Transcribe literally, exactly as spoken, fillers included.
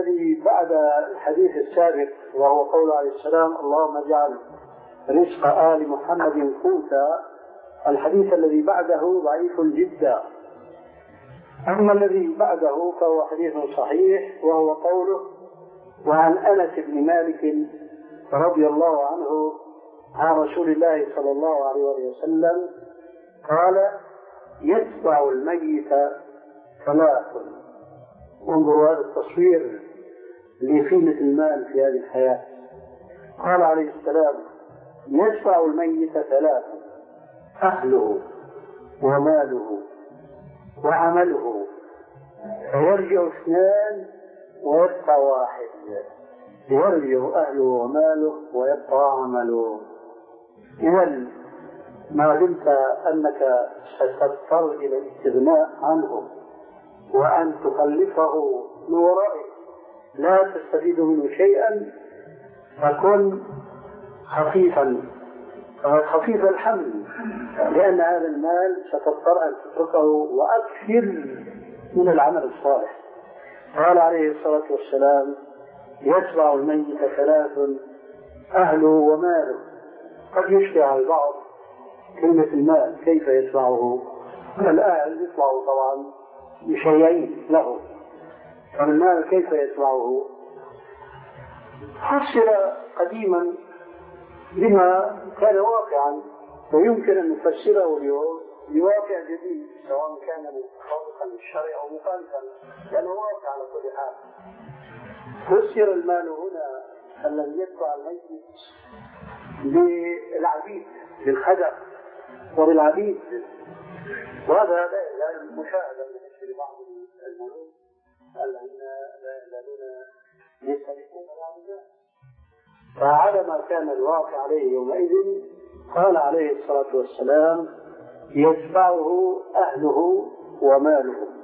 الذي بعد الحديث السابق وهو قول عليه السلام اللهم اجعل رزق آل محمد قوتا، الحديث الذي بعده ضعيف جدا. أما الذي بعده فهو حديث صحيح، وهو قوله وعن أنس بن مالك رضي الله عنه عن رسول الله صلى الله عليه وسلم قال يتبع الميت ثلاث. انظروا هذا التصوير لقيمة المال في هذه الحياة. قال عليه السلام يتبع الميت ثلاث: أهله وماله وعمله، فيرجع اثنان ويبقى واحد، يرجع أهله وماله ويبقى عمله. إذن ما دمت أنك ستضطر إلى الاستغناء عنه وأن تخلفه من ورائك لا تستفيد منه شيئا، فكن خفيفا خفيف الحمل، لأن هذا المال ستضطر أن تتركه، وأكثر من العمل الصالح. قال عليه الصلاة والسلام يتبع الميت ثلاث: أهله وماله. قد يشكل على البعض كلمة المال كيف يتبعه؟ الأهل يتبعه طبعا بشيئين له، فالمال كيف يتبعه؟ فسر قديما بما كان واقعا، ويمكن أن نفسره اليوم بواقع جديد، سواء كان مطابقا للشرع أو مخالفا، لأنه واقع على كل حال. فسر المال هنا الذي يتبع الميت بالعبيد، بالخدم وبالعبيد، وهذا لا يزال مشاهدا في بعض الملوك الذين لا يزالون يستحقون العبيد. فعلى ما كان الواقع عليه يومئذ قال عليه الصلاة والسلام يتبعه أهله وماله.